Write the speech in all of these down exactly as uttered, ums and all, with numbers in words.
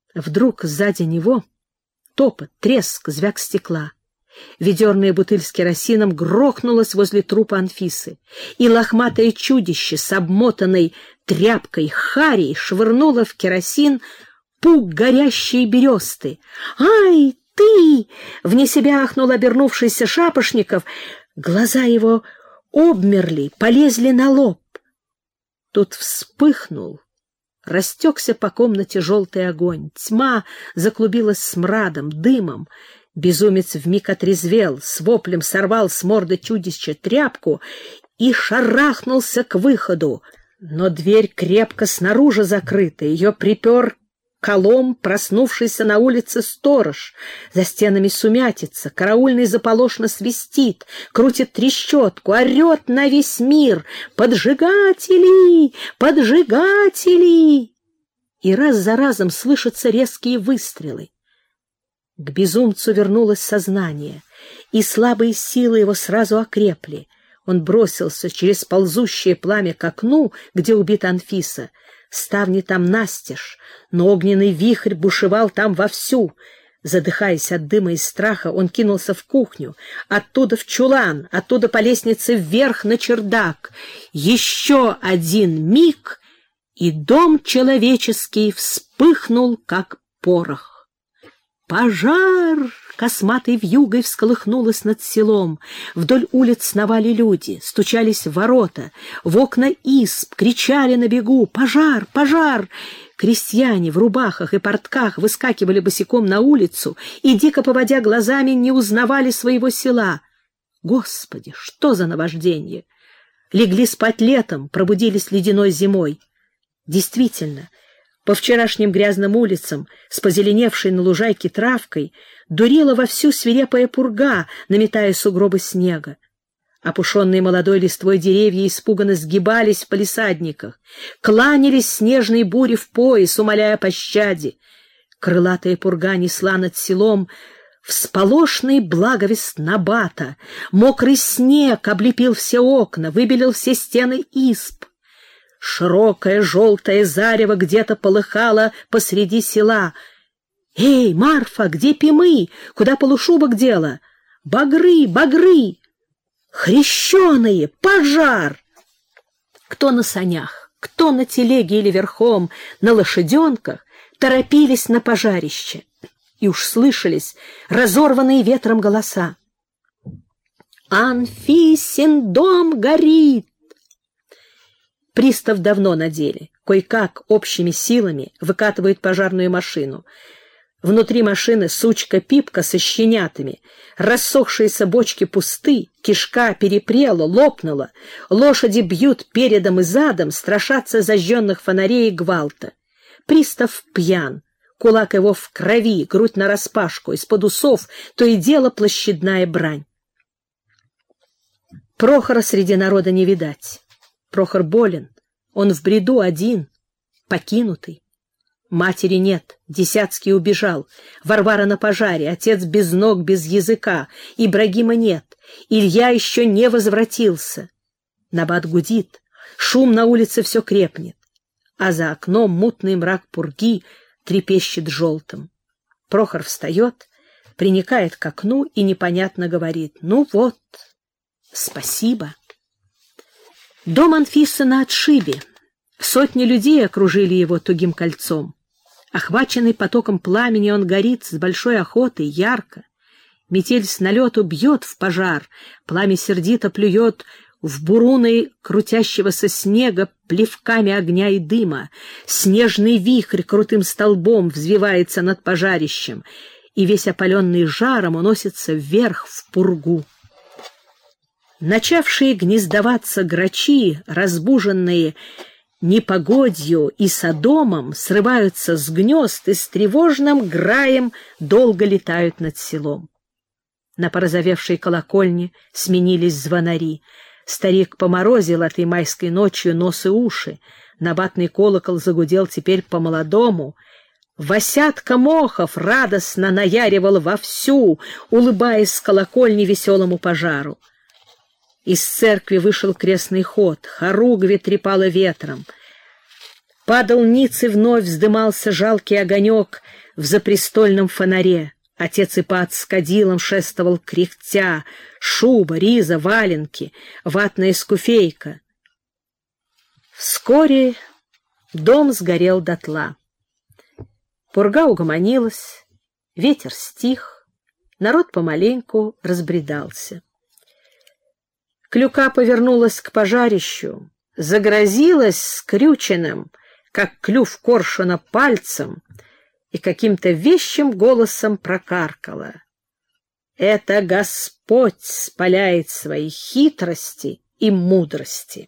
Вдруг сзади него топот, треск, звяк стекла. Ведерная бутыль с керосином грохнулась возле трупа Анфисы, и лохматое чудище с обмотанной тряпкой харей швырнуло в керосин пук горящей бересты. «Ай, ты!» — вне себя ахнул обернувшийся Шапошников. Глаза его обмерли, полезли на лоб. Тут вспыхнул, растекся по комнате желтый огонь. Тьма заклубилась смрадом, дымом. Безумец вмиг отрезвел, с воплем сорвал с морды чудища тряпку и шарахнулся к выходу. Но дверь крепко снаружи закрыта, ее припер колом проснувшийся на улице сторож. За стенами сумятица, караульный заполошно свистит, крутит трещотку, орет на весь мир: «Поджигатели! Поджигатели!» И раз за разом слышатся резкие выстрелы. К безумцу вернулось сознание, и слабые силы его сразу окрепли. Он бросился через ползущее пламя к окну, где убита Анфиса. Ставни там настежь, но огненный вихрь бушевал там вовсю. Задыхаясь от дыма и страха, он кинулся в кухню, оттуда в чулан, оттуда по лестнице вверх на чердак. Еще один миг, и дом человеческий вспыхнул, как порох. Пожар! Косматой вьюгой всколыхнулась над селом. Вдоль улиц сновали люди, стучались в ворота, в окна изб, кричали на бегу: «Пожар! Пожар!» Крестьяне в рубахах и портках выскакивали босиком на улицу и, дико поводя глазами, не узнавали своего села. Господи, что за наваждение! Легли спать летом, пробудились ледяной зимой. Действительно, по вчерашним грязным улицам с позеленевшей на лужайке травкой дурила вовсю свирепая пурга, наметая сугробы снега. Опушенные молодой листвой деревья испуганно сгибались в палисадниках, кланялись снежной буре в пояс, умоляя о пощаде. Крылатая пурга несла над селом всполошный благовест набата. Мокрый снег облепил все окна, выбелил все стены изб. Широкое желтое зарево где-то полыхало посреди села. «Эй, Марфа, где пимы? Куда полушубок дела? Багры, багры! Хрещеные! Пожар!» Кто на санях, кто на телеге или верхом, на лошаденках торопились на пожарище. И уж слышались разорванные ветром голоса: «Анфисин дом горит!» Пристав давно на деле. Кое-как общими силами выкатывает пожарную машину. Внутри машины сучка-пипка со щенятами. Рассохшиеся бочки пусты, кишка перепрела, лопнула. Лошади бьют передом и задом, страшатся зажженных фонарей и гвалта. Пристав пьян. Кулак его в крови, грудь нараспашку, из-под усов то и дело площадная брань. Прохора среди народа не видать. Прохор болен, он в бреду один, покинутый. Матери нет, Десятский убежал, Варвара на пожаре, отец без ног, без языка, Ибрагима нет, Илья еще не возвратился. Набат гудит, шум на улице все крепнет, а за окном мутный мрак пурги трепещет желтым. Прохор встает, приникает к окну и непонятно говорит: «Ну вот, спасибо». Дом Анфисы на отшибе. Сотни людей окружили его тугим кольцом. Охваченный потоком пламени, он горит с большой охотой, ярко. Метель с налету бьет в пожар, пламя сердито плюет в буруны крутящегося снега плевками огня и дыма. Снежный вихрь крутым столбом взвивается над пожарищем, и весь опаленный жаром уносится вверх в пургу. Начавшие гнездоваться грачи, разбуженные непогодью и содомом, срываются с гнезд и с тревожным граем долго летают над селом. На порозовевшей колокольне сменились звонари. Старик поморозил этой майской ночью нос и уши. Набатный колокол загудел теперь по-молодому. Васятка Мохов радостно наяривал вовсю, улыбаясь с колокольни веселому пожару. Из церкви вышел крестный ход, хоругви трепало ветром. Падал ниц, и вновь вздымался жалкий огонек в запрестольном фонаре. Отец Ипат с кадилом шествовал кряхтя, шуба, риза, валенки, ватная скуфейка. Вскоре дом сгорел дотла. Пурга угомонилась, ветер стих, народ помаленьку разбредался. Клюка повернулась к пожарищу, загрозилась скрюченным, как клюв коршуна, пальцем, и каким-то вещим голосом прокаркала: «Это Господь спаляет свои хитрости и мудрости».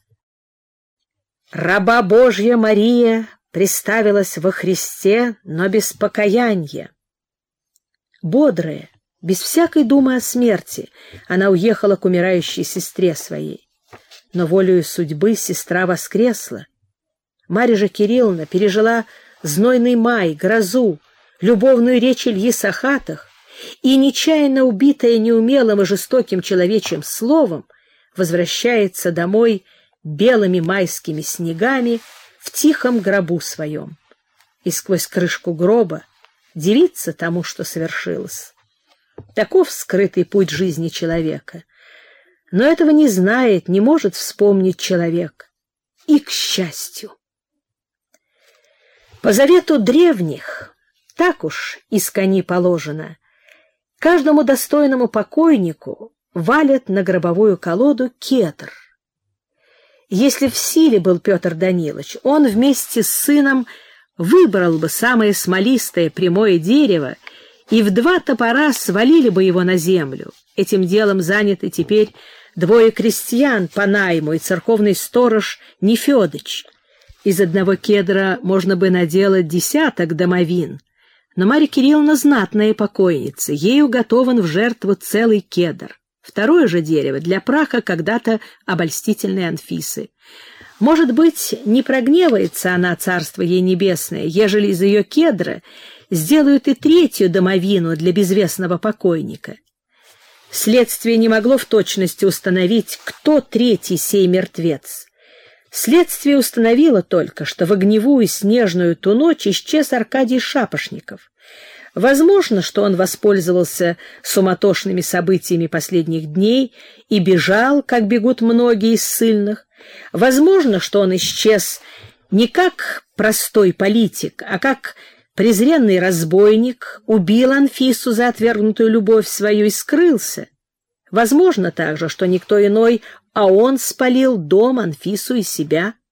Раба Божья Мария приставилась во Христе, но без покаяния. Бодрая, без всякой думы о смерти, она уехала к умирающей сестре своей. Но волею судьбы сестра воскресла. Марья же Кирилловна пережила знойный май, грозу, любовную речь Ильи Сахатых, и, нечаянно убитая неумелым и жестоким человечьим словом, возвращается домой белыми майскими снегами в тихом гробу своем. И сквозь крышку гроба дивится тому, что совершилось. Таков скрытый путь жизни человека. Но этого не знает, не может вспомнить человек. И к счастью. По завету древних, так уж из кони положено, каждому достойному покойнику валят на гробовую колоду кедр. Если в силе был Петр Данилович, он вместе с сыном выбрал бы самое смолистое прямое дерево и в два топора свалили бы его на землю. Этим делом заняты теперь двое крестьян по найму и церковный сторож Нефёдыч. Из одного кедра можно бы наделать десяток домовин, но Марья Кирилловна знатная покойница, ею готован в жертву целый кедр. Второе же дерево для праха когда-то обольстительной Анфисы. Может быть, не прогневается она, царство ей небесное, ежели из ее кедра сделают и третью домовину для безвестного покойника. Следствие не могло в точности установить, кто третий сей мертвец. Следствие установило только, что в огневую снежную ту ночь исчез Аркадий Шапошников. Возможно, что он воспользовался суматошными событиями последних дней и бежал, как бегут многие из ссыльных. Возможно, что он исчез не как простой политик, а как презренный разбойник, убил Анфису за отвергнутую любовь свою и скрылся. Возможно также, что никто иной, а он спалил дом, Анфису и себя.